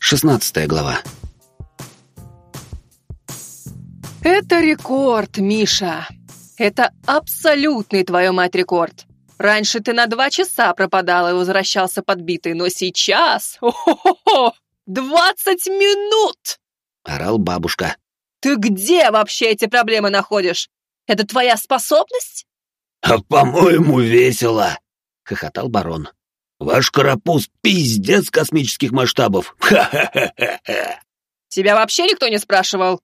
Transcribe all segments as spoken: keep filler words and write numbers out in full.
Шестнадцатая глава. Это рекорд, Миша. Это абсолютный, твою мать, рекорд. Раньше ты на два часа пропадал и возвращался подбитый, но сейчас... О-хо-хо-хо! Двадцать минут! Орал бабушка. Ты где вообще эти проблемы находишь? Это твоя способность? А по-моему, весело, хохотал барон. Ваш карапуз пиздец космических масштабов. Ха-ха-ха-ха. Тебя вообще никто не спрашивал?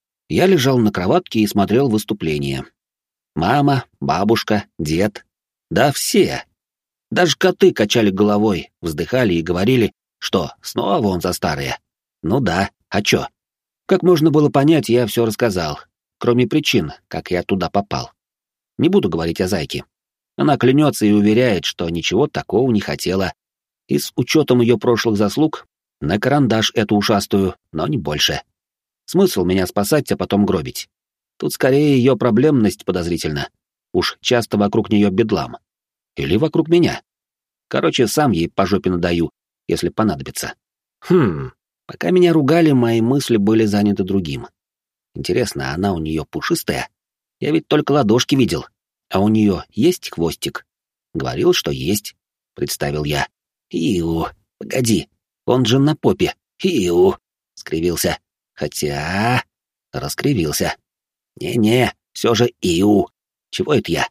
Я лежал на кроватке и смотрел выступление. Мама, бабушка, дед. Да все. Даже коты качали головой, вздыхали и говорили, что снова он за старое. Ну да, а чё? Как можно было понять, я все рассказал, кроме причин, как я туда попал. Не буду говорить о зайке. Она клянется и уверяет, что ничего такого не хотела, и с учетом ее прошлых заслуг на карандаш эту ушастую, но не больше. Смысл меня спасать, а потом гробить. Тут скорее ее проблемность подозрительна. Уж часто вокруг нее бедлам. Или вокруг меня. Короче, сам ей по жопе надаю, если понадобится. Хм, пока меня ругали, мои мысли были заняты другим. Интересно, она у нее пушистая? Я ведь только ладошки видел. А у нее есть хвостик? Говорил, что есть, представил я. Иу, погоди, он же на попе. Иу, скривился. Хотя... раскривился. Не-не, все же иу. Чего это я?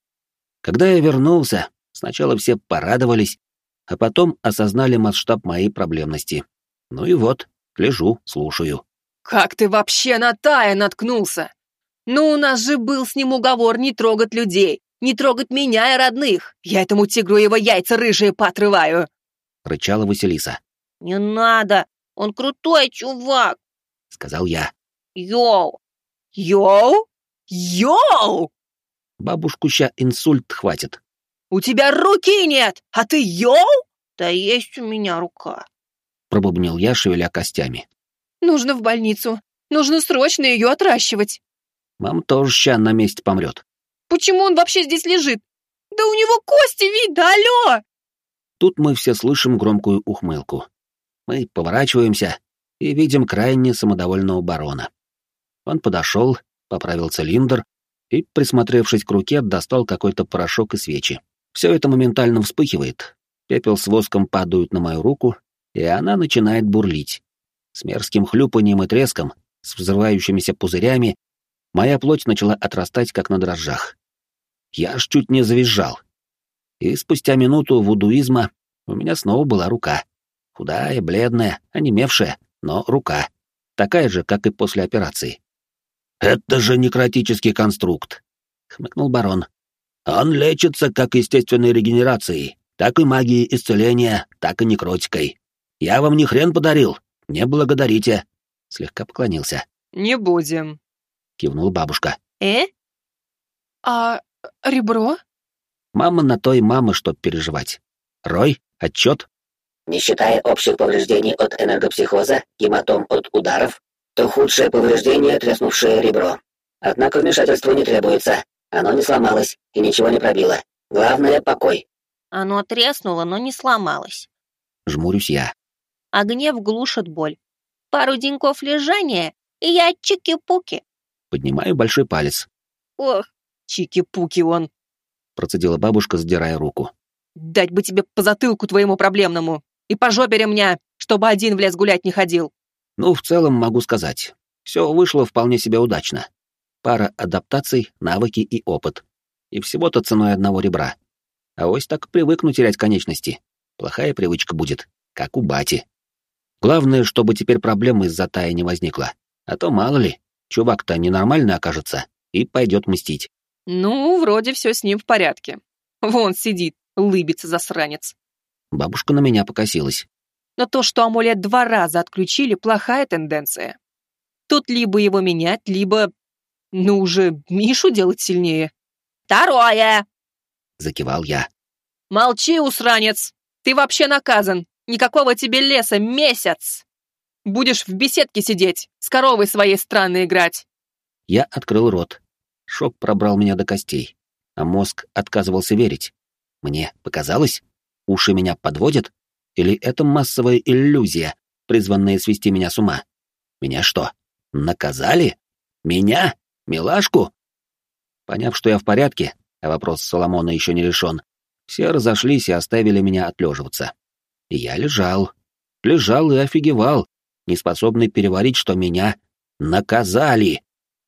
Когда я вернулся, сначала все порадовались, а потом осознали масштаб моей проблемности. Ну и вот, лежу, слушаю. Как ты вообще на Тая наткнулся? Ну, у нас же был с ним уговор не трогать людей, не трогать меня и родных. Я этому тигру его яйца рыжие поотрываю. Рычала Василиса. Не надо, он крутой чувак, сказал я. Йоу. Йоу? Йоу! Бабушку ща инсульт хватит. У тебя руки нет, а ты йоу? Да есть у меня рука. Пробубнил я, шевеля костями. Нужно в больницу. Нужно срочно ее отращивать. Мама тоже ща на месте помрет. Почему он вообще здесь лежит? Да у него кости видно, алло! Тут мы все слышим громкую ухмылку. Мы поворачиваемся и видим крайне самодовольного барона. Он подошел, поправил цилиндр и, присмотревшись к руке, достал какой-то порошок и свечи. Все это моментально вспыхивает. Пепел с воском падают на мою руку, и она начинает бурлить. С мерзким хлюпанием и треском, с взрывающимися пузырями, моя плоть начала отрастать, как на дрожжах. Я аж чуть не завизжал. И спустя минуту вудуизма у меня снова была рука. Худая, бледная, онемевшая, но рука. Такая же, как и после операции. «Это же некротический конструкт», — хмыкнул барон. «Он лечится как естественной регенерацией, так и магией исцеления, так и некротикой. Я вам не хрен подарил, не благодарите», — слегка поклонился. «Не будем», — кивнула бабушка. Э? «А ребро?» Мама на той мамы, чтоб переживать. Рой, отчет. Не считая общих повреждений от энергопсихоза, гематом от ударов, то худшее повреждение — треснувшее ребро. Однако вмешательство не требуется, оно не сломалось и ничего не пробило. Главное — покой. Оно треснуло, но не сломалось. Жмурюсь я. А гнев глушит боль. Пару деньков лежания, и я чики-пуки. Поднимаю большой палец. Ох, «Чики-пуки он!» — процедила бабушка, задирая руку. «Дать бы тебе по затылку твоему проблемному и по жопе ремня, чтобы один в лес гулять не ходил!» Ну, в целом могу сказать. Все вышло вполне себе удачно. Пара адаптаций, навыки и опыт. И всего-то ценой одного ребра. А ось так привыкну терять конечности. Плохая привычка будет, как у бати. Главное, чтобы теперь проблем из-за Тая не возникло. А то, мало ли, чувак-то ненормальный окажется и пойдет мстить. «Ну, вроде все с ним в порядке. Вон сидит, лыбится засранец». Бабушка на меня покосилась. Но то, что амулет два раза отключили, плохая тенденция. Тут либо его менять, либо... ну уже Мишу делать сильнее. второе! Закивал я. Молчи, усранец! Ты вообще наказан! Никакого тебе леса месяц! Будешь в беседке сидеть, с коровой своей странной играть. Я открыл рот. Шок пробрал меня до костей, а мозг отказывался верить. Мне показалось? Уши меня подводят? Или это массовая иллюзия? призванные свести меня с ума. Меня что, наказали? Меня? Милашку? Поняв, что я в порядке, а вопрос Соломона еще не решен, все разошлись и оставили меня отлеживаться. И я лежал. Лежал и офигевал, неспособный переварить, что меня наказали.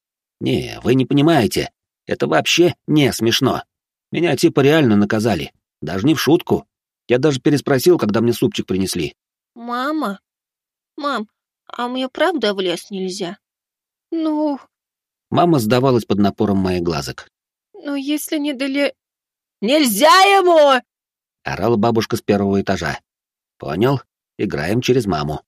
Не, вы не понимаете, это вообще не смешно. Меня типа реально наказали, даже не в шутку. Я даже переспросил, когда мне супчик принесли. Мама? Мам, а мне правда в лес нельзя? Ну... Мама сдавалась под напором моих глазок. Ну, если не дали... Нельзя ему! Орала бабушка с первого этажа. Понял? Играем через маму.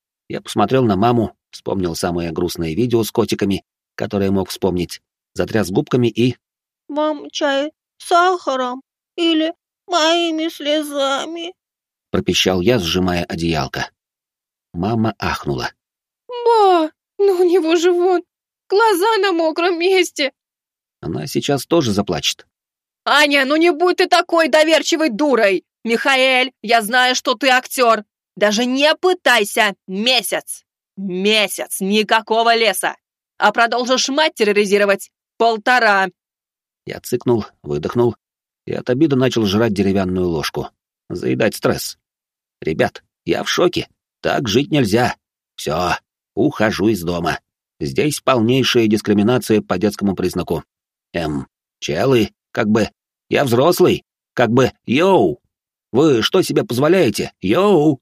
Я посмотрел на маму, вспомнил самое грустное видео с котиками, которое мог вспомнить, затряс губками и... Мам, чай с сахаром или моими слезами? Пропищал я, сжимая одеялко. Мама ахнула. Ба, ну у него же вон глаза на мокром месте. Она сейчас тоже заплачет. Аня, ну не будь ты такой доверчивой дурой! Михаэль, я знаю, что ты актер. Даже не пытайся! Месяц! Месяц! Никакого леса! А продолжишь мать терроризировать? Полтора! Я цыкнул, выдохнул и от обиды начал жрать деревянную ложку. Заедать стресс. Ребят, я в шоке. Так жить нельзя. Все, ухожу из дома. Здесь полнейшая дискриминация по детскому признаку. Эм, челы, как бы, я взрослый, как бы, йоу! Вы что себе позволяете, йоу?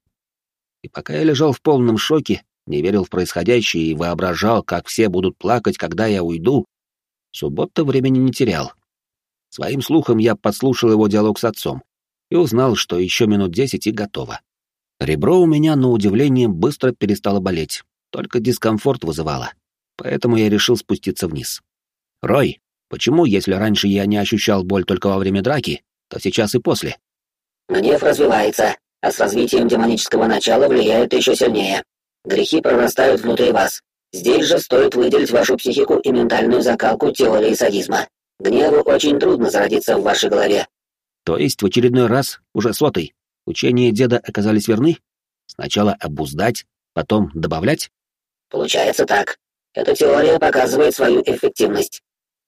И пока я лежал в полном шоке, не верил в происходящее и воображал, как все будут плакать, когда я уйду, Суббота времени не терял. Своим слухом я подслушал его диалог с отцом и узнал, что еще минут десять и готово. Ребро у меня, на удивление, быстро перестало болеть, только дискомфорт вызывало, поэтому я решил спуститься вниз. «Рой, почему, если раньше я не ощущал боль только во время драки, то сейчас и после?» Гнев развивается, а с развитием демонического начала влияет еще сильнее. Грехи прорастают внутри вас. Здесь же стоит выделить вашу психику и ментальную закалку теории садизма. Гневу очень трудно зародиться в вашей голове. То есть в очередной раз, уже сотый, учения деда оказались верны? Сначала обуздать, потом добавлять? Получается так. Эта теория показывает свою эффективность.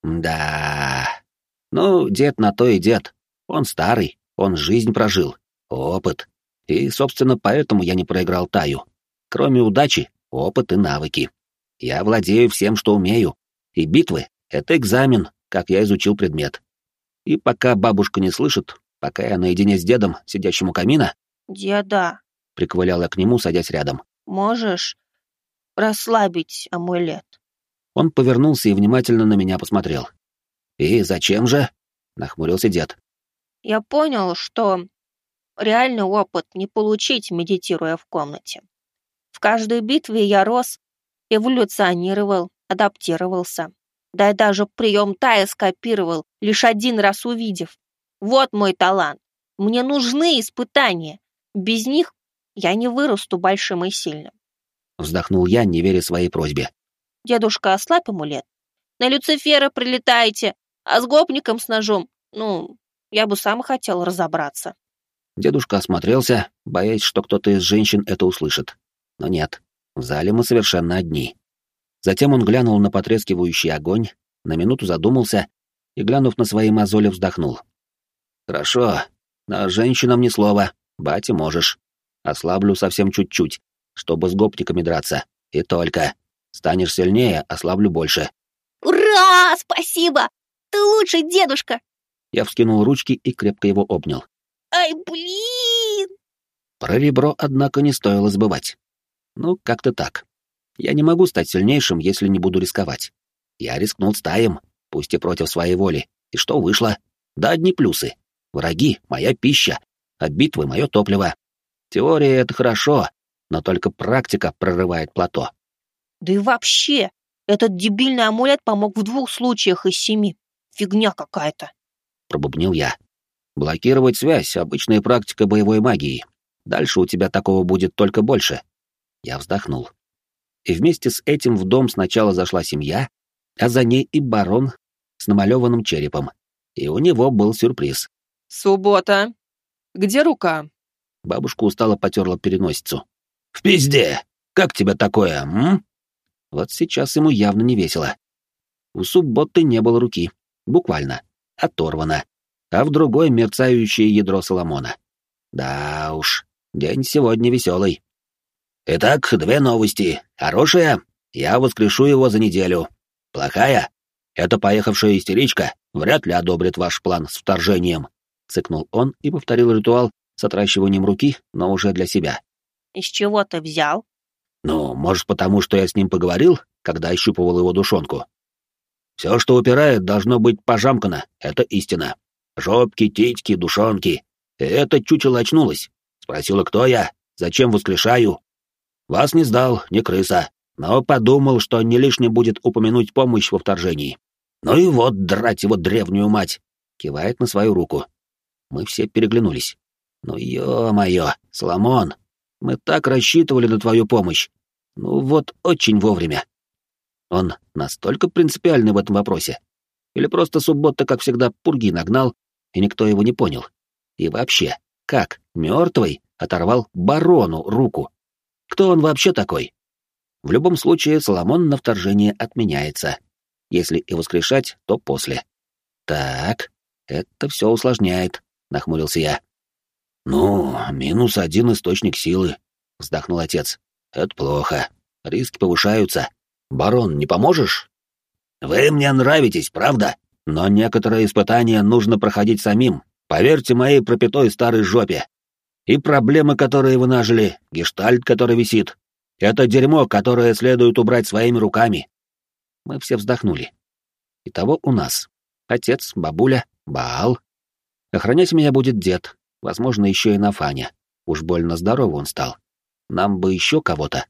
Да. Ну, дед на то и дед. Он старый, он жизнь прожил, опыт. И, собственно, поэтому я не проиграл Таю. Кроме удачи, опыт и навыки. Я владею всем, что умею. И битвы — это экзамен, как я изучил предмет. И пока бабушка не слышит, пока я наедине с дедом, сидящим у камина... «Деда», — приквылял я к нему, садясь рядом. «можешь расслабить амулет?» Он повернулся и внимательно на меня посмотрел. «И зачем же?» — нахмурился дед. «Я понял, что реальный опыт не получить, медитируя в комнате. В каждой битве я рос, эволюционировал, адаптировался. Да и даже прием Тая скопировал, лишь один раз увидев. Вот мой талант. Мне нужны испытания. Без них я не вырасту большим и сильным». Вздохнул я, не веря своей просьбе. «Дедушка, ослабь амулет. На Люцифера прилетаете, а с гопником с ножом, ну, я бы сам хотел разобраться». Дедушка осмотрелся, боясь, что кто-то из женщин это услышит. Но нет, в зале мы совершенно одни. Затем он глянул на потрескивающий огонь, на минуту задумался и, глянув на свои мозоли, вздохнул. «Хорошо, но женщинам ни слова, батя можешь. Ослаблю совсем чуть-чуть, чтобы с гопниками драться. И только. Станешь сильнее, ослаблю больше». «Ура! Спасибо! Ты лучший, дедушка!» Я вскинул ручки и крепко его обнял. «Ай, блин!» Про ребро, однако, не стоило забывать. Ну, как-то так. Я не могу стать сильнейшим, если не буду рисковать. Я рискнул с Таем, пусть и против своей воли. И что вышло? Да одни плюсы. Враги — моя пища, а битвы — мое топливо. Теория — это хорошо, но только практика прорывает плато. Да и вообще, этот дебильный амулет помог в двух случаях из семи. Фигня какая-то. Пробубнил я. Блокировать связь — обычная практика боевой магии. Дальше у тебя такого будет только больше. Я вздохнул. И вместе с этим в дом сначала зашла семья, а за ней и барон с намалеванным черепом. И у него был сюрприз. Суббота. Где рука? Бабушка устало потерла переносицу. В пизде! Как тебе такое, м?» Вот сейчас ему явно не весело. У субботы не было руки. Буквально. Оторвано. А в другой мерцающее ядро Соломона. Да уж, день сегодня веселый. Итак, две новости. Хорошая? Я воскрешу его за неделю. Плохая? Эта поехавшая истеричка вряд ли одобрит ваш план с вторжением. Цыкнул он и повторил ритуал с отращиванием руки, но уже для себя. Из чего ты взял? Ну, может, потому что я с ним поговорил, когда ощупывал его душонку. Все, что упирает, должно быть пожамкано, это истина. Жопки, титьки, душонки. И это чучело очнулось. Спросила, кто я, зачем воскрешаю. Вас не сдал, не крыса, но подумал, что не лишне будет упомянуть помощь во вторжении. Ну и вот, драть его древнюю мать, кивает на свою руку. Мы все переглянулись. Ну ё-моё, Соломон, мы так рассчитывали на твою помощь. Ну вот очень вовремя. Он настолько принципиальный в этом вопросе? Или просто суббота, как всегда, пурги нагнал, и никто его не понял? И вообще, как мертвый оторвал барону руку? Кто он вообще такой? В любом случае, Соломон на вторжение отменяется. Если и воскрешать, то после. Так, это все усложняет, нахмурился я. Ну, минус один источник силы, вздохнул отец. Это плохо. Риски повышаются. Барон, не поможешь? Вы мне нравитесь, правда? Но некоторые испытания нужно проходить самим. Поверьте моей пропятой старой жопе. И проблемы, которые вы нажили, гештальт, который висит. Это дерьмо, которое следует убрать своими руками. Мы все вздохнули. Итого у нас отец, бабуля, Баал. Охранять меня будет дед, возможно, еще и Нафаня. Уж больно здоровый он стал. Нам бы еще кого-то.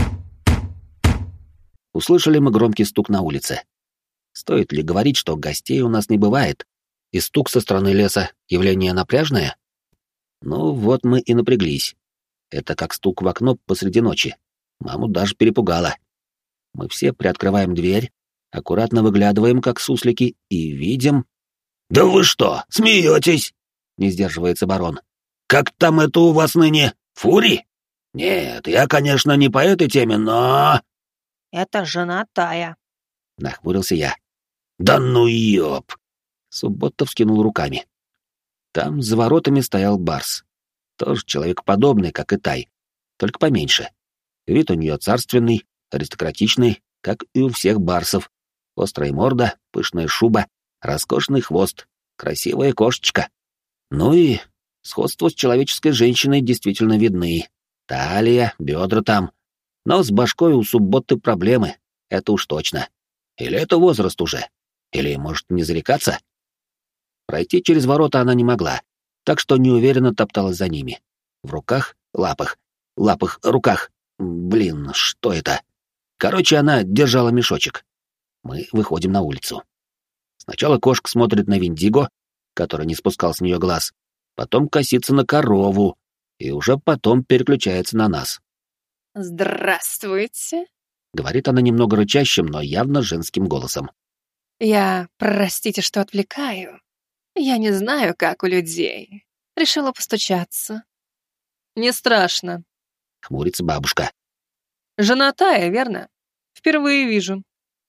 Услышали мы громкий стук на улице. Стоит ли говорить, что гостей у нас не бывает? И стук со стороны леса — явление напряжное? Ну вот мы и напряглись. Это как стук в окно посреди ночи. Маму даже перепугало. Мы все приоткрываем дверь, аккуратно выглядываем, как суслики, и видим... «Да вы что, смеетесь?» — не сдерживается барон. «Как там это у вас ныне? Фури? Нет, я, конечно, не по этой теме, но...» Это жена Тая. Нахмурился я. «Да ну ёп!» Суббота вскинул руками. Там за воротами стоял барс. Тоже человекоподобный, как и Тай, только поменьше. Вид у нее царственный, аристократичный, как и у всех барсов. Острая морда, пышная шуба, роскошный хвост, красивая кошечка. Ну и сходство с человеческой женщиной действительно видны. Талия, бедра там. Но с башкой у субботы проблемы, это уж точно. Или это возраст уже? Или, может, не зарекаться? Пройти через ворота она не могла, так что неуверенно топталась за ними. В руках, лапах, лапах, руках. Блин, что это? Короче, она держала мешочек. Мы выходим на улицу. Сначала кошка смотрит на Виндиго, который не спускал с нее глаз, потом косится на корову, и уже потом переключается на нас. «Здравствуйте», — говорит она немного рычащим, но явно женским голосом. «Я, простите, что отвлекаю. Я не знаю, как у людей. Решила постучаться». «Не страшно», — хмурится бабушка. «Жена Тая, верно? Впервые вижу.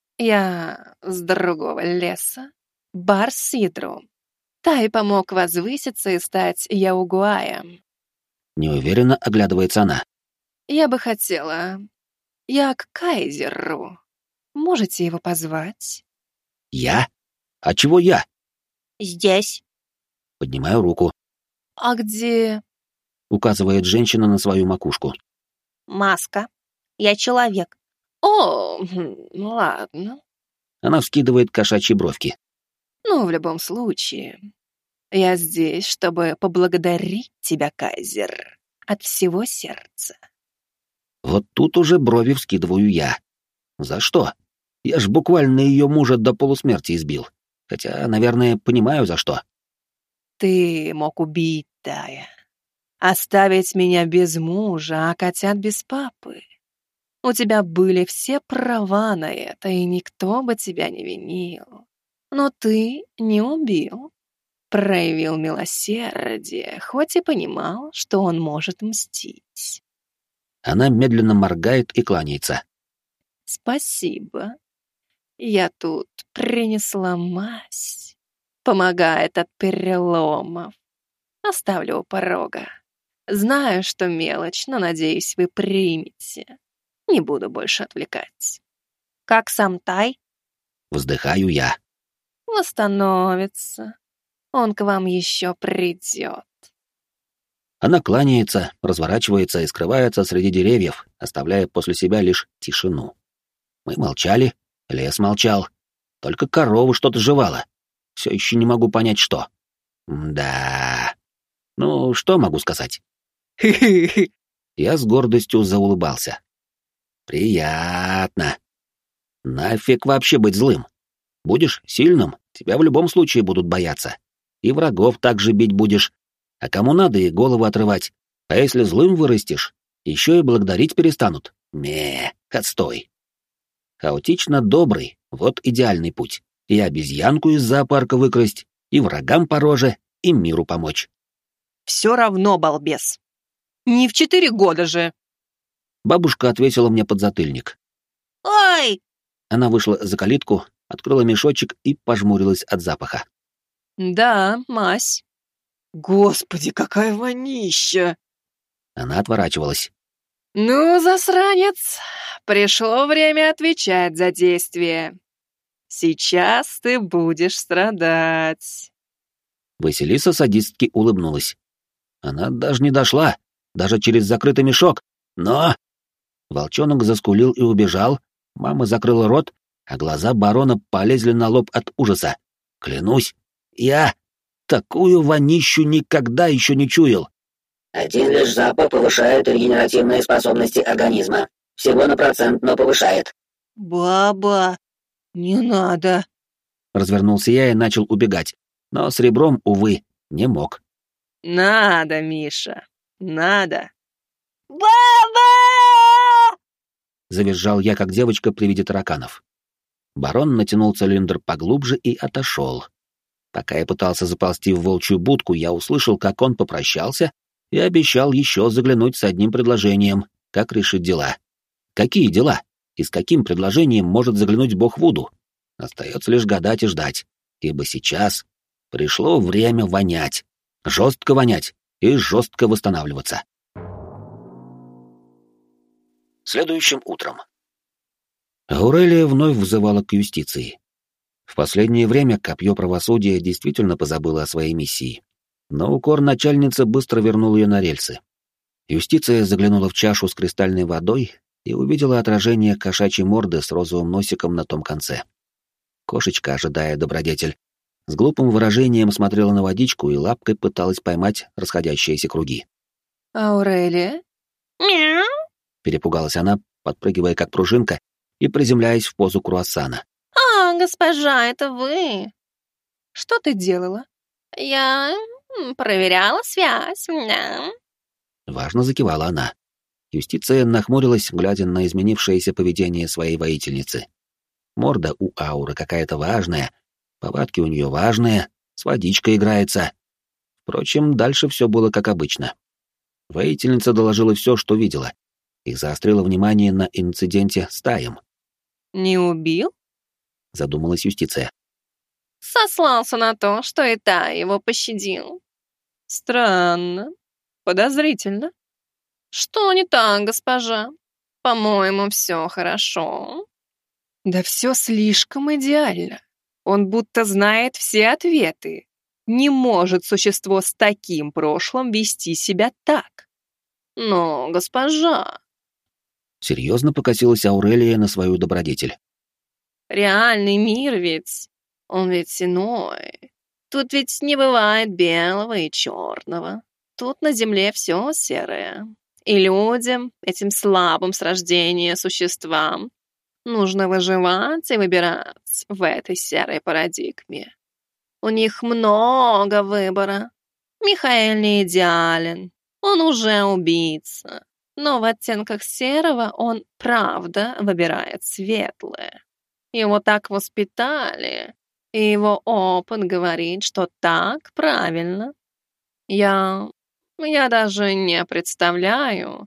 Я с другого леса. Барс с ядром. Тай помог возвыситься и стать Яугуаем». Неуверенно оглядывается она. «Я бы хотела... Я к Кайзеру. Можете его позвать?» «Я? А чего я?» Здесь. Поднимаю руку. «А где...» — указывает женщина на свою макушку. Маска. Я человек. «О, хм, ладно. Она вскидывает кошачьи бровки. Ну, в любом случае, я здесь, чтобы поблагодарить тебя, Кайзер, от всего сердца». Вот тут уже брови вскидываю я. За что? Я ж буквально ее мужа до полусмерти избил. Хотя, наверное, понимаю, за что. «Ты мог убить Тая, оставить меня без мужа, а котят без папы. У тебя были все права на это, и никто бы тебя не винил. Но ты не убил, проявил милосердие, хоть и понимал, что он может мстить». Она медленно моргает и кланяется. Спасибо. Я тут принесла мазь. Помогает от переломов. Оставлю у порога. Знаю, что мелочь, но, надеюсь, вы примете. Не буду больше отвлекать. Как сам Тай? Вздыхаю я. Восстановится. Он к вам еще придет. Она кланяется, разворачивается и скрывается среди деревьев, оставляя после себя лишь тишину. Мы молчали, лес молчал. Только корова что-то жевала. Все еще не могу понять, что. Да. Ну, что могу сказать? Хе-хе-хе. Я с гордостью заулыбался. Приятно. Нафиг вообще быть злым? Будешь сильным, тебя в любом случае будут бояться. И врагов также бить будешь. А кому надо и голову отрывать. А если злым вырастешь, еще и благодарить перестанут. Не, отстой. Хаотично добрый, вот идеальный путь. И обезьянку из зоопарка выкрасть, и врагам по роже, и миру помочь. Все равно, балбес. Не в четыре года же. Бабушка отвесила мне подзатыльник. Ой! Она вышла за калитку, открыла мешочек и пожмурилась от запаха. Да, мазь. Господи, какая вонища! Она отворачивалась. Ну, засранец, пришло время отвечать за действие. Сейчас ты будешь страдать. Василиса садистски улыбнулась. Она даже не дошла, даже через закрытый мешок. Но... Волчонок заскулил и убежал, мама закрыла рот, а глаза барона полезли на лоб от ужаса. Клянусь, я такую вонищу никогда еще не чуял. Один лишь запах повышает регенеративные способности организма. Всего на процент, но повышает. Баба, не надо. Развернулся я и начал убегать, но с ребром, увы, не мог. Надо, Миша, надо. Баба! Завизжал я, как девочка при виде тараканов. Барон натянул цилиндр поглубже и отошел. Пока я пытался заползти в волчью будку, я услышал, как он попрощался и обещал еще заглянуть с одним предложением, как решить дела. Какие дела? И с каким предложением может заглянуть бог Вуду? Остается лишь гадать и ждать, ибо сейчас пришло время вонять, жестко вонять и жестко восстанавливаться. Следующим утром. Аурелия вновь взывала к юстиции. В последнее время копье правосудия действительно позабыло о своей миссии, но укор начальницы быстро вернул ее на рельсы. Юстиция заглянула в чашу с кристальной водой и увидела отражение кошачьей морды с розовым носиком на том конце. Кошечка, ожидая добродетель, с глупым выражением смотрела на водичку и лапкой пыталась поймать расходящиеся круги. Аурелия? Мяу. Перепугалась она, подпрыгивая как пружинка и приземляясь в позу круассана. А, госпожа, это вы. Что ты делала? Я м, проверяла связь. Мяу. Важно закивала она. Юстиция нахмурилась, глядя на изменившееся поведение своей воительницы. Морда у ауры какая-то важная, повадки у нее важные, с водичкой играется. Впрочем, дальше все было как обычно. Воительница доложила все, что видела, и заострила внимание на инциденте с Таем. Не убил? Задумалась юстиция. Сослался на то, что и Тай его пощадил. Странно. Подозрительно. Что не так, госпожа? По-моему, все хорошо. Да все слишком идеально. Он будто знает все ответы. Не может существо с таким прошлым вести себя так. Но, госпожа... Серьезно покосилась Аурелия на свою добродетель. Реальный мир ведь... Он ведь иной. Тут ведь не бывает белого и черного. Тут на земле все серое. И людям, этим слабым с рождения существам, нужно выживать и выбирать в этой серой парадигме. У них много выбора. Михаил не идеален. Он уже убийца. Но в оттенках серого он, правда, выбирает светлое. Его так воспитали, и его опыт говорит, что так правильно. Я... я даже не представляю,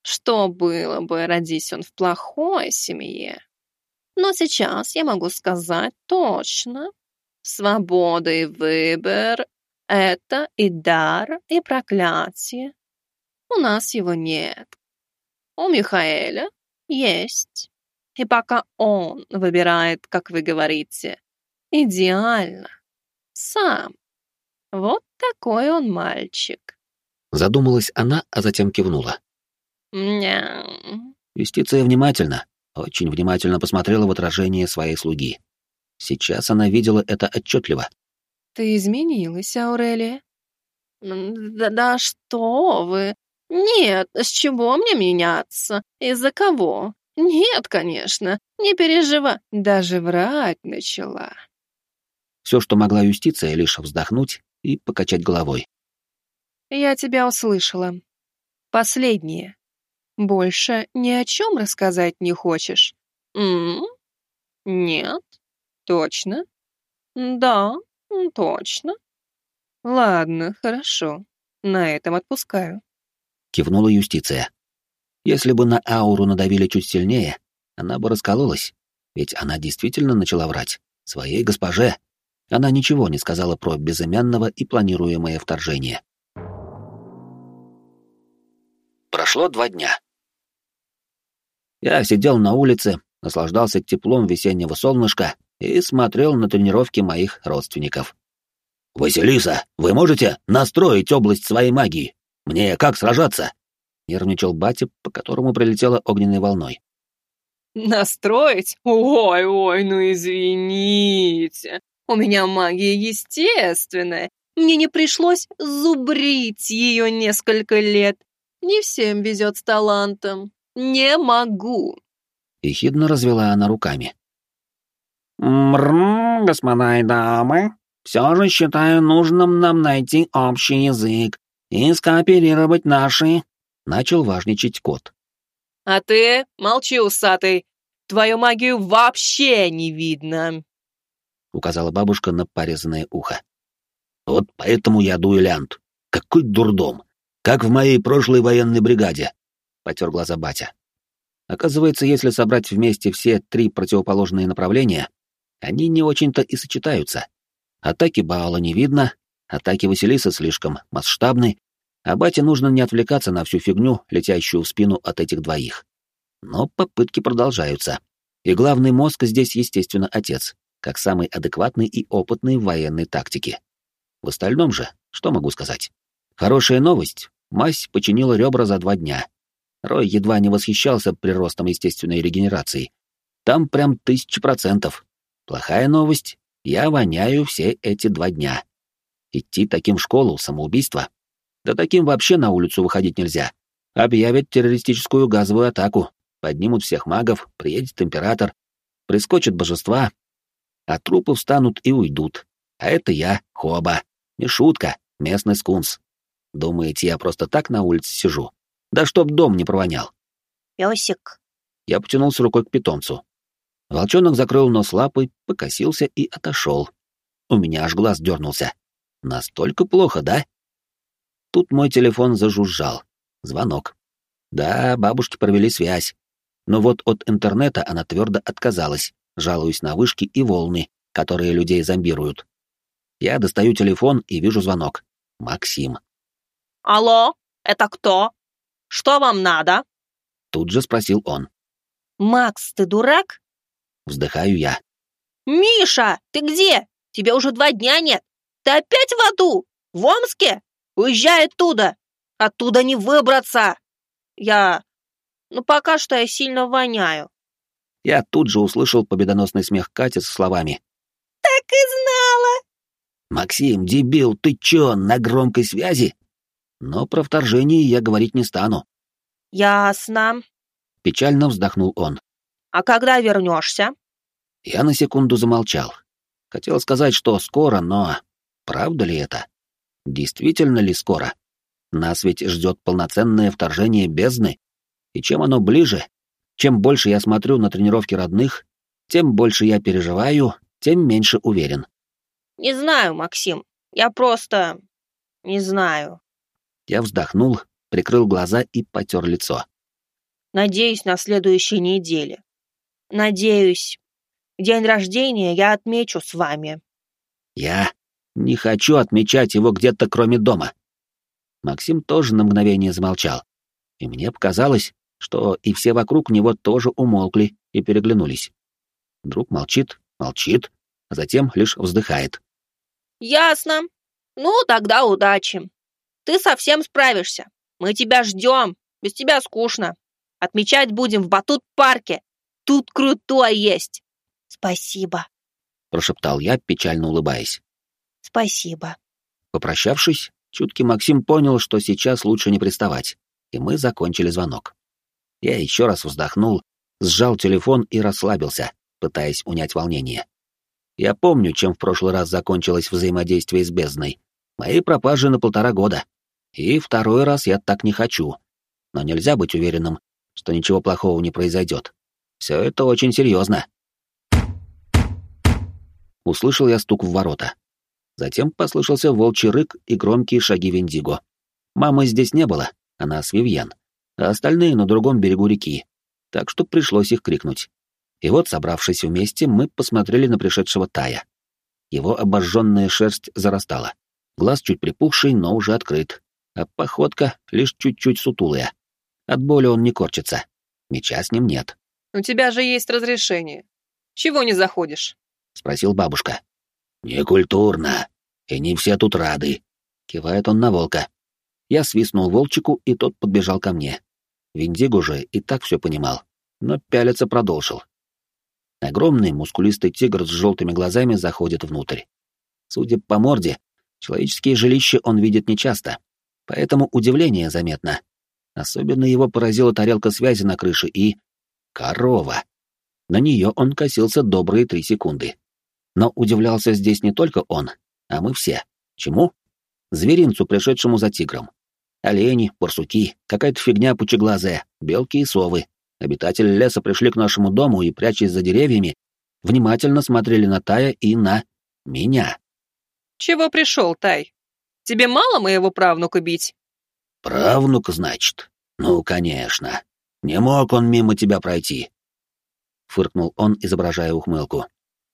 Что было бы, родись он в плохой семье? Но сейчас я могу сказать точно. Свобода и выбор — это и дар, и проклятие. У нас его нет. У Михаэля есть. И пока он выбирает, как вы говорите, идеально, сам. Вот такой он мальчик. Задумалась она, а затем кивнула. Мяу. Юстиция внимательно, очень внимательно посмотрела в отражение своей слуги. Сейчас она видела это отчетливо. Ты изменилась, Аурелия? Да, да что вы? Нет, с чего мне меняться? Из-за кого? Нет, конечно, не переживай. Даже врать начала. Все, что могла юстиция, лишь вздохнуть и покачать головой. Я тебя услышала. Последнее. Больше ни о чем рассказать не хочешь? М? Нет? Точно? Да, точно. Ладно, хорошо. На этом отпускаю. Кивнула юстиция. Если бы на ауру надавили чуть сильнее, она бы раскололась, ведь она действительно начала врать. Своей госпоже. Она ничего не сказала про безымянного и планируемое вторжение. Прошло два дня. Я сидел на улице, наслаждался теплом весеннего солнышка и смотрел на тренировки моих родственников. «Василиса, вы можете настроить область своей магии? Мне как сражаться?» — нервничал батя, по которому прилетела огненной волной. Настроить? Ой-ой, ну извините. У меня магия естественная. Мне не пришлось зубрить ее несколько лет. Не всем везет с талантом. Не могу. Ехидно развела она руками. «Мрм, господа и дамы, все же считаю нужным нам найти общий язык и скооперировать наши...» Начал важничать кот. А ты молчи, усатый. Твою магию вообще не видно. Указала бабушка на порезанное ухо. Вот поэтому я дуэлянт. Какой дурдом. Как в моей прошлой военной бригаде. Потер глаза батя. Оказывается, если собрать вместе все три противоположные направления, они не очень-то и сочетаются. Атаки Баала не видно, атаки Василисы слишком масштабны, а бате нужно не отвлекаться на всю фигню, летящую в спину от этих двоих. Но попытки продолжаются. И главный мозг здесь, естественно, отец, как самый адекватный и опытный в военной тактике. В остальном же, что могу сказать? Хорошая новость. Мазь починила ребра за два дня. Рой едва не восхищался приростом естественной регенерации. Там прям тысяча процентов. Плохая новость. Я воняю все эти два дня. Идти таким в школу — самоубийство. Да таким вообще на улицу выходить нельзя. Объявят террористическую газовую атаку. Поднимут всех магов, приедет император, прискочат божества, а трупы встанут и уйдут. А это я, Хоба. Не шутка, местный скунс. Думаете, я просто так на улице сижу? Да чтоб дом не провонял. Пёсик. Я потянулся рукой к питомцу. Волчонок закрыл нос лапой, покосился и отошел. У меня аж глаз дернулся. Настолько плохо, да? Тут мой телефон зажужжал. Звонок. Да, бабушки провели связь. Но вот от интернета она твердо отказалась, жалуясь на вышки и волны, которые людей зомбируют. Я достаю телефон и вижу звонок. Максим. Алло, это кто? Что вам надо? Тут же спросил он. Макс, ты дурак? Вздыхаю я. Миша, ты где? Тебя уже два дня нет. Ты опять в аду? В Омске? Уезжай оттуда. Оттуда не выбраться. Я... Ну, пока что я сильно воняю. Я тут же услышал победоносный смех Кати со словами. Так и знала. «Максим, дебил, ты чё, на громкой связи?» Но про вторжение я говорить не стану. Ясно. Печально вздохнул он. А когда вернешься? Я на секунду замолчал. Хотел сказать, что скоро, но... Правда ли это? Действительно ли скоро? Нас ведь ждет полноценное вторжение бездны. И чем оно ближе, чем больше я смотрю на тренировки родных, тем больше я переживаю, тем меньше уверен. Не знаю, Максим. Я просто... не знаю. Я вздохнул, прикрыл глаза и потер лицо. Надеюсь, на следующей неделе. Надеюсь, день рождения я отмечу с вами. Я не хочу отмечать его где-то кроме дома. Максим тоже на мгновение замолчал, и мне показалось, что и все вокруг него тоже умолкли и переглянулись. Друг молчит, молчит, а затем лишь вздыхает. Ясно. Ну, тогда удачи. Ты совсем справишься. Мы тебя ждем. Без тебя скучно. Отмечать будем в батут-парке. Тут крутой есть. Спасибо, Прошептал я, печально улыбаясь. спасибо. Попрощавшись, чуткий Максим понял, что сейчас лучше не приставать, и мы закончили звонок. Я еще раз вздохнул, сжал телефон и расслабился, пытаясь унять волнение. Я помню, чем в прошлый раз закончилось взаимодействие с бездной. Моей пропажи на полтора года. И второй раз я так не хочу. Но нельзя быть уверенным, что ничего плохого не произойдет. Все это очень серьезно. Услышал я стук в ворота. Затем послышался волчий рык и громкие шаги Виндиго. Мамы здесь не было, она с Вивьен, а остальные на другом берегу реки, так что пришлось их крикнуть. И вот, собравшись вместе, мы посмотрели на пришедшего Тая. Его обожженная шерсть зарастала, глаз чуть припухший, но уже открыт, а походка лишь чуть-чуть сутулая. От боли он не корчится, меча с ним нет. У тебя же есть разрешение. Чего не заходишь? — спросил бабушка. «Некультурно, и не все тут рады», — кивает он на волка. Я свистнул волчику, и тот подбежал ко мне. Виндиго же и так все понимал, но пялиться продолжил. Огромный мускулистый тигр с желтыми глазами заходит внутрь. Судя по морде, человеческие жилища он видит нечасто, поэтому удивление заметно. Особенно его поразила тарелка связи на крыше и... корова. На нее он косился добрые три секунды. Но удивлялся здесь не только он, а мы все. Чему? Зверинцу, пришедшему за тигром. Олени, барсуки, какая-то фигня пучеглазая, белки и совы. Обитатели леса пришли к нашему дому и, прячась за деревьями, внимательно смотрели на Тая и на... меня. Чего пришел, Тай? Тебе мало моего правнука бить? «Правнук, значит? Ну, конечно. Не мог он мимо тебя пройти», — фыркнул он, изображая ухмылку.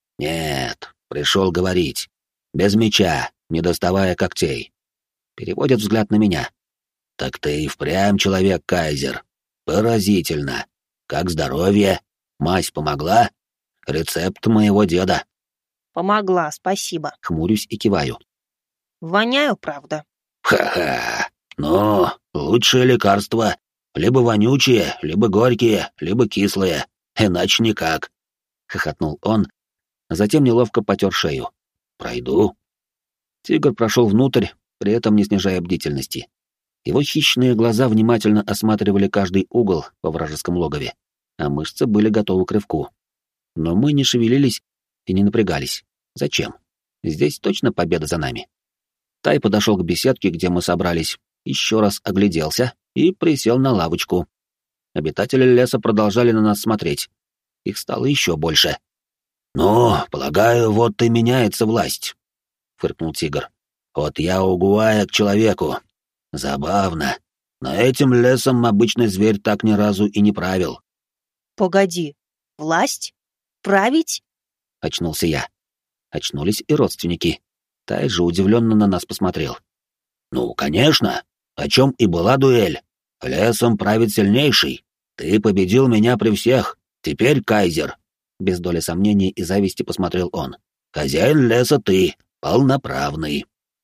«Нет, пришел говорить. Без меча, не доставая когтей». Переводит взгляд на меня. «Так ты и впрямь человек, Кайзер. Поразительно. Как здоровье? Мазь помогла? Рецепт моего деда». Помогла, спасибо. Хмурюсь и киваю. Воняю, правда. «Ха-ха. Ну, лучшее лекарство. Либо вонючие, либо горькие, либо кислые. Иначе никак», — хохотнул он, а затем неловко потер шею. «Пройду». Тигр прошел внутрь, при этом не снижая бдительности. Его хищные глаза внимательно осматривали каждый угол во вражеском логове, а мышцы были готовы к рывку. Но мы не шевелились и не напрягались. Зачем? Здесь точно победа за нами. Тай подошел к беседке, где мы собрались, еще раз огляделся и присел на лавочку. Обитатели леса продолжали на нас смотреть. Их стало еще больше. «Ну, полагаю, вот и меняется власть», — фыркнул тигр. «От Яугуая к человеку. Забавно. Но этим лесом обычный зверь так ни разу и не правил». Погоди, власть? Править? — очнулся я. Очнулись и родственники. Тай же удивленно на нас посмотрел. «Ну, конечно. О чем и была дуэль. Лесом правит сильнейший. Ты победил меня при всех. Теперь Кайзер». Без доли сомнений и зависти посмотрел он. «Хозяин леса ты, полноправный».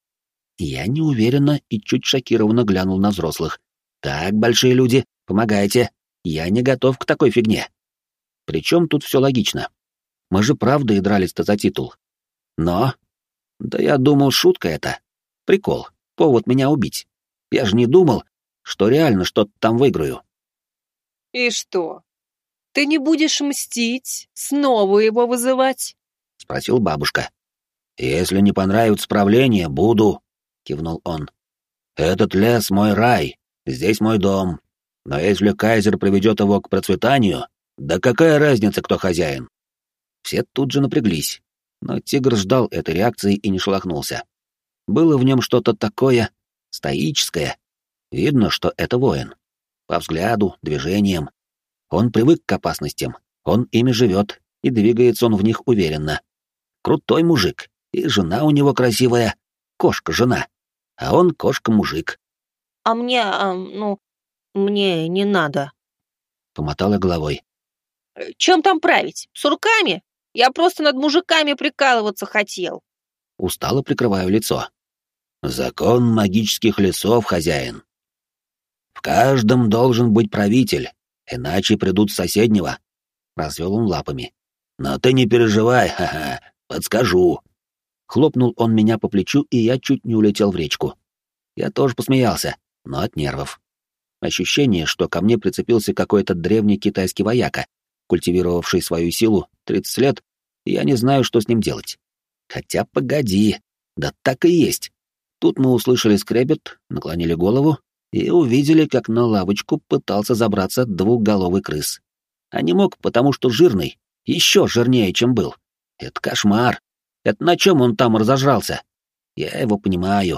Я неуверенно и чуть шокированно глянул на взрослых. «Так, большие люди, помогайте. Я не готов к такой фигне». Причем тут все логично. Мы же правда и дрались-то за титул. Но... Да я думал, шутка это. Прикол. Повод меня убить. Я же не думал, что реально что-то там выиграю. И что? Ты не будешь мстить, снова его вызывать? — спросил бабушка. «Если не понравится правление, буду», — кивнул он. «Этот лес — мой рай, здесь мой дом. Но если Кайзер приведет его к процветанию, да какая разница, кто хозяин?» Все тут же напряглись, но тигр ждал этой реакции и не шелохнулся. Было в нем что-то такое стоическое. Видно, что это воин. По взгляду, движениям, Он привык к опасностям, он ими живет, и двигается он в них уверенно. Крутой мужик, и жена у него красивая, кошка-жена, а он кошка-мужик. А мне, а, ну, мне не надо. Помотала головой. Чем там править? Сурками? Я просто над мужиками прикалываться хотел. Устало прикрываю лицо. Закон магических лесов, хозяин. В каждом должен быть правитель, иначе придут с соседнего. Развел он лапами. Но ты не переживай, ха-ха, подскажу. Хлопнул он меня по плечу, и я чуть не улетел в речку. Я тоже посмеялся, но от нервов. Ощущение, что ко мне прицепился какой-то древний китайский вояка, культивировавший свою силу тридцать лет, и я не знаю, что с ним делать. Хотя погоди, да так и есть. Тут мы услышали скребет, наклонили голову и увидели, как на лавочку пытался забраться двухголовый крыс. А не мог, потому что жирный, еще жирнее, чем был. Это кошмар. Это на чем он там разожрался? Я его понимаю.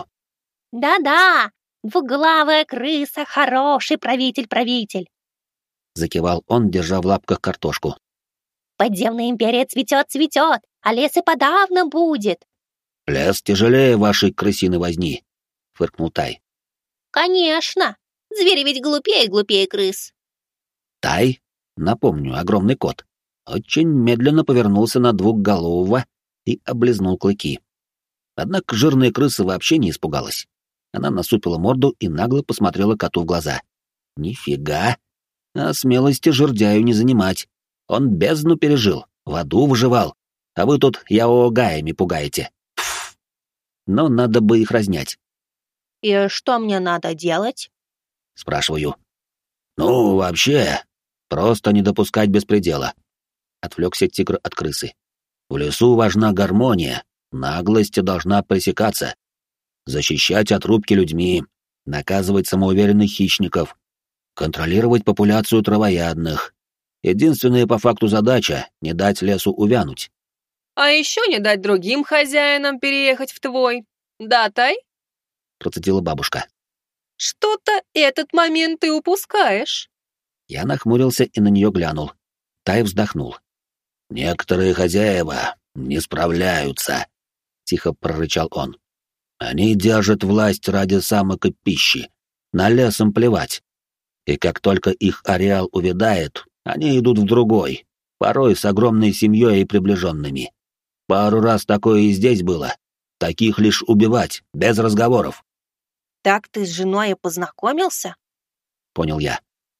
Да-да, двуглавая крыса, хороший правитель-правитель. Закивал он, держа в лапках картошку. Подземная империя цветет-цветет, а лес и подавно будет. Лес тяжелее вашей крысиной возни, фыркнул Тай. Конечно, звери ведь глупее глупее крыс. Тай, напомню, огромный кот, очень медленно повернулся на двухголового и облизнул клыки. Однако жирная крыса вообще не испугалась. Она насупила морду и нагло посмотрела коту в глаза. Нифига! А смелости жердяю не занимать. Он бездну пережил, в аду выживал, а вы тут яогаями пугаете. Пф. Но надо бы их разнять. И что мне надо делать? Спрашиваю. Ну, вообще, просто не допускать беспредела. Отвлекся тигр от крысы. В лесу важна гармония, наглость должна пресекаться. Защищать от рубки людьми, наказывать самоуверенных хищников, контролировать популяцию травоядных. Единственная по факту задача — не дать лесу увянуть. А еще не дать другим хозяинам переехать в твой. Да, Тай? Процедила бабушка. Что-то этот момент ты упускаешь. Я нахмурился и на нее глянул. Тай вздохнул. «Некоторые хозяева не справляются», — тихо прорычал он. «Они держат власть ради самок и пищи. На лесом плевать. И как только их ареал увядает, они идут в другой, порой с огромной семьей и приближенными. Пару раз такое и здесь было. Таких лишь убивать, без разговоров». Так ты с женой и познакомился? Понял я.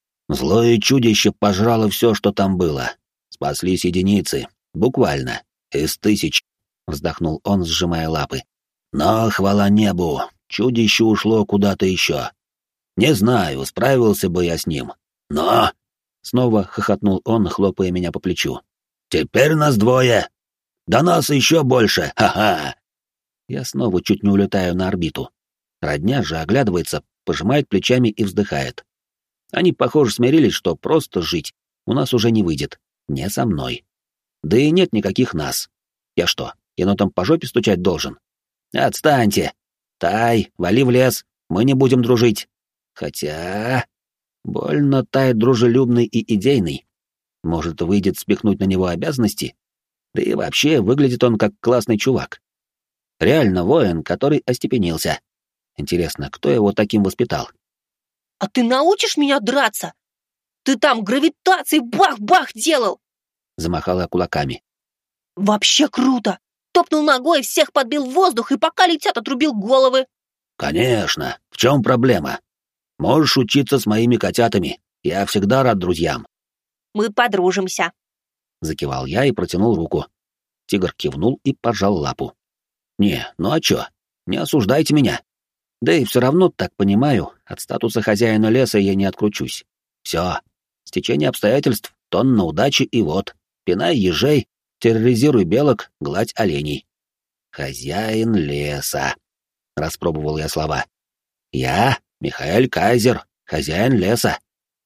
Злое чудище пожрало все, что там было. Спаслись единицы, буквально, из тысяч, вздохнул он, сжимая лапы. Но, хвала небу, чудище ушло куда-то еще. Не знаю, справился бы я с ним. Но... Снова хохотнул он, хлопая меня по плечу. «Теперь нас двое! Да нас еще больше! Ха-ха!» Я снова чуть не улетаю на орбиту. Родня же оглядывается, пожимает плечами и вздыхает. Они, похоже, смирились, что просто жить у нас уже не выйдет. Не со мной. Да и нет никаких нас. Я что, енотом по жопе стучать должен? Отстаньте! Тай, вали в лес, мы не будем дружить. Хотя... Больно Тай дружелюбный и идейный. Может, выйдет спихнуть на него обязанности? Да и вообще, выглядит он как классный чувак. Реально воин, который остепенился. Интересно, кто его таким воспитал? А ты научишь меня драться? Ты там гравитацией бах-бах делал! Замахала кулаками. Вообще круто! Топнул ногой, всех подбил в воздух и пока летят, отрубил головы. Конечно, в чем проблема? Можешь учиться с моими котятами, я всегда рад друзьям. Мы подружимся. Закивал я и протянул руку. Тигр кивнул и пожал лапу. Не, ну а чё? Не осуждайте меня. Да и все равно, так понимаю, от статуса хозяина леса я не откручусь. Все. Стечение обстоятельств, тонна удачи и вот. Пинай ежей, терроризируй белок, гладь оленей. Хозяин леса. Распробовал я слова. Я, Михаэль Кайзер, хозяин леса.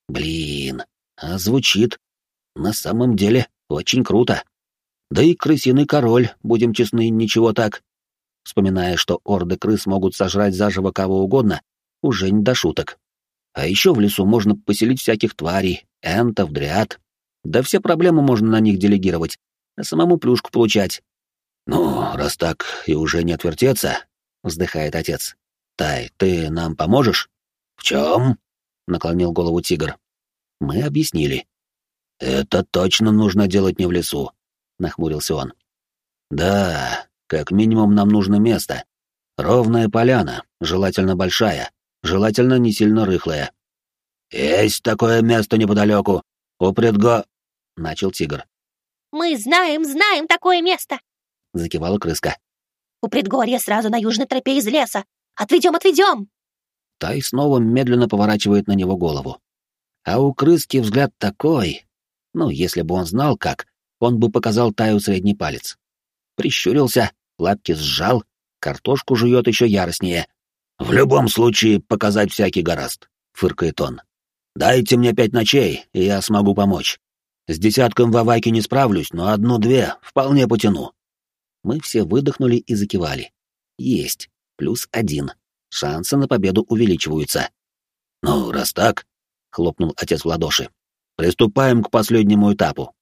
Блин, а звучит на самом деле очень круто. Да и крысиный король, будем честны, ничего так. Вспоминая, что орды крыс могут сожрать заживо кого угодно, уже не до шуток. А еще в лесу можно поселить всяких тварей, энтов, дриад. Да все проблемы можно на них делегировать, а самому плюшку получать. «Ну, раз так и уже не отвертеться», — вздыхает отец. «Тай, ты нам поможешь?» «В чем?» — наклонил голову тигр. Мы объяснили. «Это точно нужно делать не в лесу», — нахмурился он. «Да, как минимум нам нужно место. Ровная поляна, желательно большая, желательно не сильно рыхлая». «Есть такое место неподалеку, у предго...» — начал тигр. «Мы знаем, знаем такое место!» — закивала крыска. «У предгорья сразу на южной тропе из леса. Отведем, отведем!» Тай снова медленно поворачивает на него голову. А у крыски взгляд такой... Ну, если бы он знал как, он бы показал Таю средний палец. Прищурился, лапки сжал, картошку жует еще яростнее. «В любом случае, показать всякий гораст», — фыркает он. «Дайте мне пять ночей, и я смогу помочь. С десятком в Аваке не справлюсь, но одну-две вполне потяну». Мы все выдохнули и закивали. Есть. Плюс один. Шансы на победу увеличиваются. «Ну, раз так», — хлопнул отец в ладоши, — «приступаем к последнему этапу».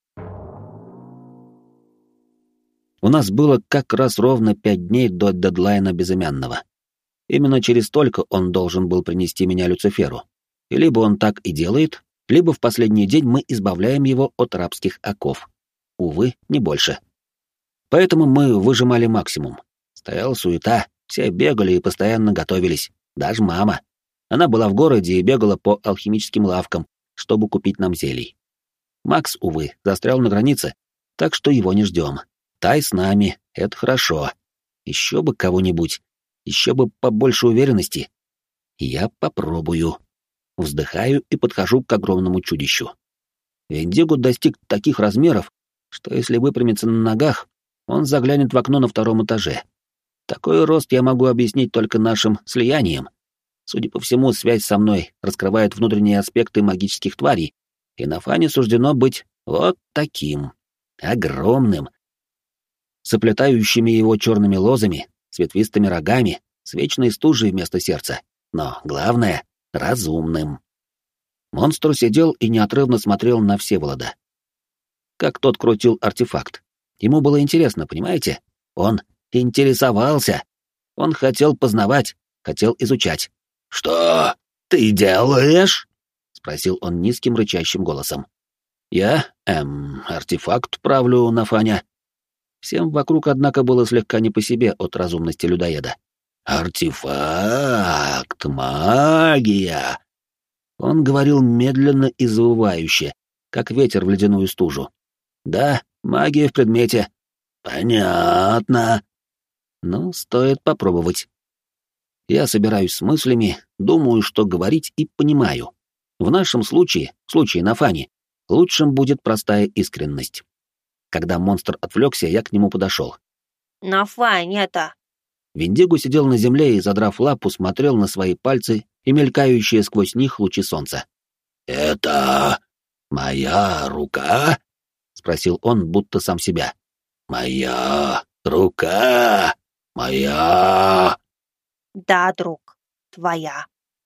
У нас было как раз ровно пять дней до дедлайна безымянного. Именно через столько он должен был принести меня Люциферу. И либо он так и делает, либо в последний день мы избавляем его от рабских оков. Увы, не больше. Поэтому мы выжимали максимум. Стояла суета, все бегали и постоянно готовились. Даже мама. Она была в городе и бегала по алхимическим лавкам, чтобы купить нам зелий. Макс, увы, застрял на границе, так что его не ждем. Тай с нами, это хорошо. Еще бы кого-нибудь, еще бы побольше уверенности. Я попробую. Вздыхаю и подхожу к огромному чудищу. Вендигу достиг таких размеров, что если выпрямиться на ногах, он заглянет в окно на втором этаже. Такой рост я могу объяснить только нашим слиянием. Судя по всему, связь со мной раскрывает внутренние аспекты магических тварей, и Нафане суждено быть вот таким, огромным, с оплетающими его черными лозами, с ветвистыми рогами, с вечной стужей вместо сердца, но, главное, разумным. Монстр сидел и неотрывно смотрел на Всеволода. Как тот крутил артефакт. Ему было интересно, понимаете? Он интересовался. Он хотел познавать, хотел изучать. «Что ты делаешь?» — спросил он низким рычащим голосом. «Я, эм, артефакт правлю, Нафаня». Всем вокруг, однако, было слегка не по себе от разумности людоеда. «Артефакт, магия!» Он говорил медленно и заувающе, как ветер в ледяную стужу. «Да, магия в предмете». «Понятно». «Ну, стоит попробовать». Я собираюсь с мыслями, думаю, что говорить, и понимаю. В нашем случае, в случае Нафани, лучшим будет простая искренность. Когда монстр отвлекся, я к нему подошел. «Нафань, это...» Виндигу сидел на земле и, задрав лапу, смотрел на свои пальцы и мелькающие сквозь них лучи солнца. «Это моя рука?» — спросил он, будто сам себя. «Моя рука? Моя...» «Да, друг, твоя».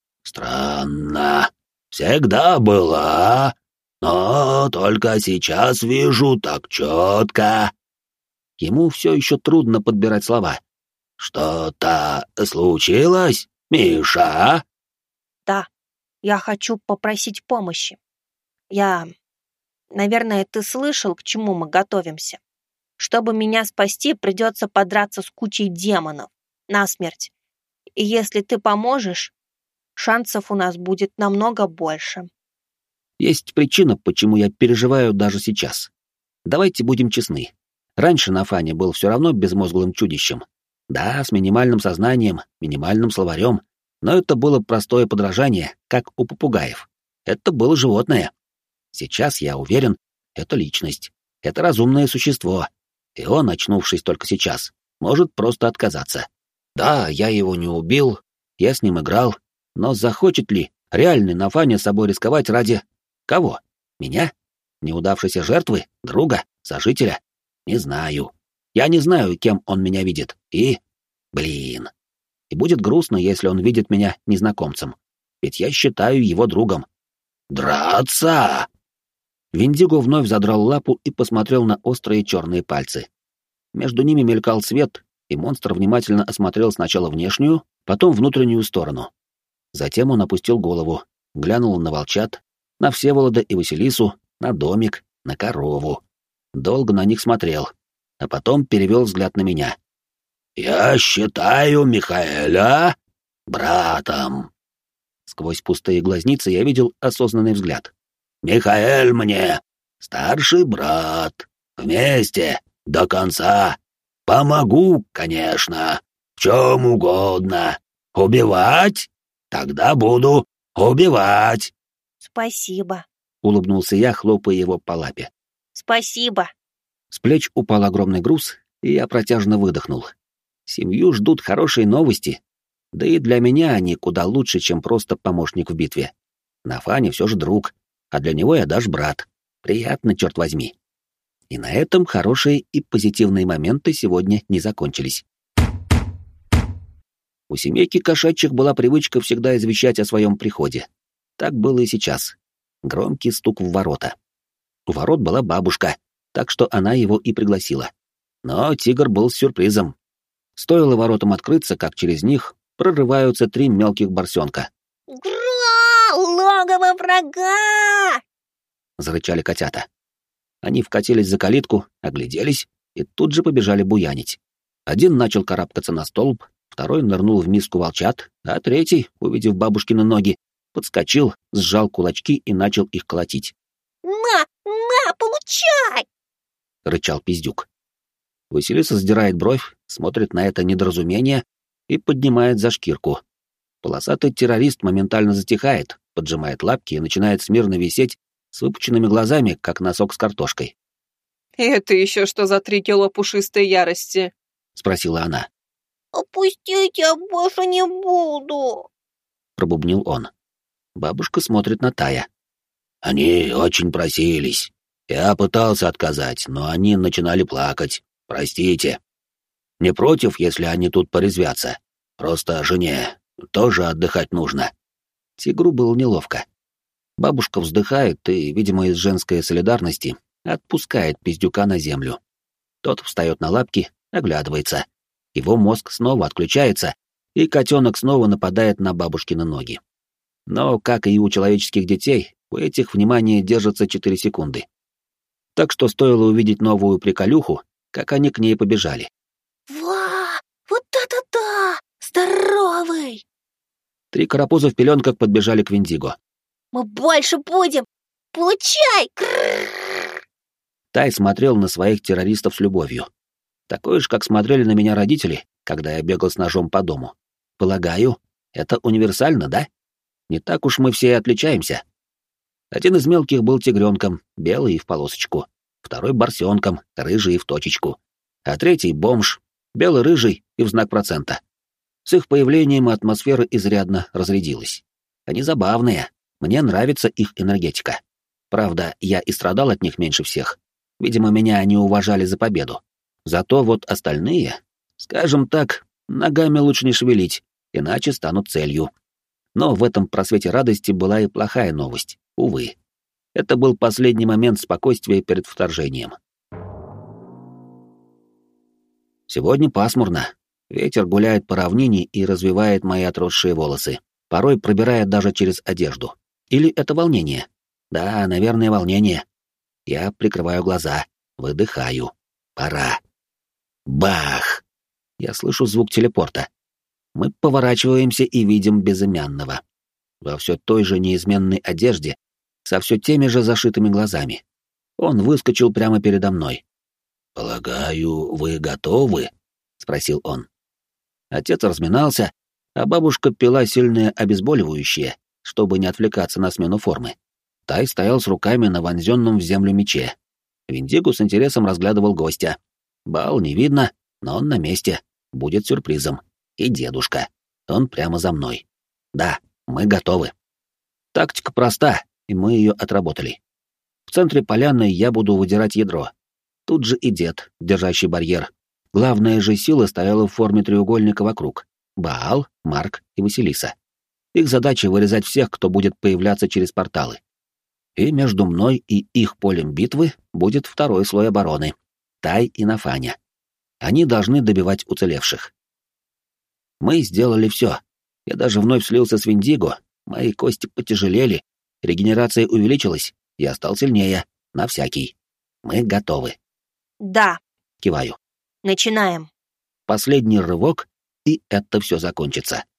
«Странно. Всегда была, но только сейчас вижу так четко». Ему все еще трудно подбирать слова. «Что-то случилось, Миша?» «Да, я хочу попросить помощи. Я... Наверное, ты слышал, к чему мы готовимся. Чтобы меня спасти, придется подраться с кучей демонов. Насмерть. И если ты поможешь, шансов у нас будет намного больше». Есть причина, почему я переживаю даже сейчас. Давайте будем честны. Раньше Нафаня был все равно безмозглым чудищем. Да, с минимальным сознанием, минимальным словарем, но это было простое подражание, как у попугаев. Это было животное. Сейчас, я уверен, это личность, это разумное существо, и он, очнувшись только сейчас, может просто отказаться. Да, я его не убил, я с ним играл, но захочет ли реальный Нафаня собой рисковать ради... кого? Меня? Неудавшейся жертвы? Друга? Сожителя? Не знаю. Я не знаю, кем он меня видит, и... Блин. И будет грустно, если он видит меня незнакомцем. ведь я считаю его другом». «Драться!» Виндиго вновь задрал лапу и посмотрел на острые черные пальцы. Между ними мелькал свет, и монстр внимательно осмотрел сначала внешнюю, потом внутреннюю сторону. Затем он опустил голову, глянул на волчат, на Всеволода и Василису, на домик, на корову. Долго на них смотрел, а потом перевел взгляд на меня. «Я считаю Михаэля братом». Сквозь пустые глазницы я видел осознанный взгляд. «Михаэль мне старший брат. Вместе до конца. Помогу, конечно, в чем угодно. Убивать? Тогда буду убивать». «Спасибо», — улыбнулся я, хлопая его по лапе. «Спасибо». С плеч упал огромный груз, и я протяжно выдохнул. Семью ждут хорошие новости. Да и для меня они куда лучше, чем просто помощник в битве. Нафаня все же друг, а для него я даже брат. Приятно, черт возьми. И на этом хорошие и позитивные моменты сегодня не закончились. У семейки кошачьих была привычка всегда извещать о своем приходе. Так было и сейчас. Громкий стук в ворота. У ворот была бабушка, так что она его и пригласила. Но тигр был с сюрпризом. Стоило воротам открыться, как через них прорываются три мелких борсенка. «Гра! Логово врага!» — зарычали котята. Они вкатились за калитку, огляделись и тут же побежали буянить. Один начал карабкаться на столб, второй нырнул в миску волчат, а третий, увидев бабушкины ноги, подскочил, сжал кулачки и начал их колотить. «На, на, получай!» — рычал пиздюк. Василиса сдирает бровь, смотрит на это недоразумение и поднимает за шкирку. Полосатый террорист моментально затихает, поджимает лапки и начинает смирно висеть с выпученными глазами, как носок с картошкой. «Это еще что за три кило пушистой ярости?» — спросила она. «Опустите, я больше не буду», — пробубнил он. Бабушка смотрит на Тая. «Они очень просились. Я пытался отказать, но они начинали плакать. Простите. Не против, если они тут порезвятся. Просто жене тоже отдыхать нужно». Тигру было неловко. Бабушка вздыхает и, видимо, из женской солидарности, отпускает пиздюка на землю. Тот встает на лапки, оглядывается. Его мозг снова отключается, и котенок снова нападает на бабушкины ноги. Но, как и у человеческих детей, у этих внимание держится четыре секунды. Так что стоило увидеть новую приколюху, как они к ней побежали. «Ва! Вот это да! Здоровый!» Три карапуза в пеленках подбежали к Виндиго. «Мы больше будем! Получай!» Крррр. Тай смотрел на своих террористов с любовью. Такой же, как смотрели на меня родители, когда я бегал с ножом по дому. Полагаю, это универсально, да? Не так уж мы все и отличаемся. Один из мелких был тигренком, белый и в полосочку. Второй — барсенком, рыжий и в точечку. А третий — бомж, белый-рыжий и в знак процента. С их появлением атмосфера изрядно разрядилась. Они забавные, мне нравится их энергетика. Правда, я и страдал от них меньше всех. Видимо, меня они уважали за победу. Зато вот остальные, скажем так, ногами лучше не шевелить, иначе станут целью. Но в этом просвете радости была и плохая новость, увы. Это был последний момент спокойствия перед вторжением. Сегодня пасмурно. Ветер гуляет по равнине и развивает мои отросшие волосы, порой пробирает даже через одежду. Или это волнение? Да, наверное, волнение. Я прикрываю глаза, выдыхаю. Пора. Бах! Я слышу звук телепорта. Мы поворачиваемся и видим безымянного. Во все той же неизменной одежде, со все теми же зашитыми глазами. Он выскочил прямо передо мной. «Полагаю, вы готовы?» — спросил он. Отец разминался, а бабушка пила сильное обезболивающее, чтобы не отвлекаться на смену формы. Тай стоял с руками на вонзенном в землю мече. Виндиго с интересом разглядывал гостя. Бал не видно, но он на месте. Будет сюрпризом. И дедушка. Он прямо за мной. Да, мы готовы. Тактика проста, и мы ее отработали. В центре поляны я буду выдирать ядро. Тут же и дед, держащий барьер. Главная же сила стояла в форме треугольника вокруг. Баал, Марк и Василиса. Их задача вырезать всех, кто будет появляться через порталы. И между мной и их полем битвы будет второй слой обороны — Тай и Нафаня. Они должны добивать уцелевших. Мы сделали все. Я даже вновь слился с Виндиго, мои кости потяжелели, регенерация увеличилась, я стал сильнее, на всякий. Мы готовы. Да. Киваю. Начинаем. Последний рывок, и это все закончится.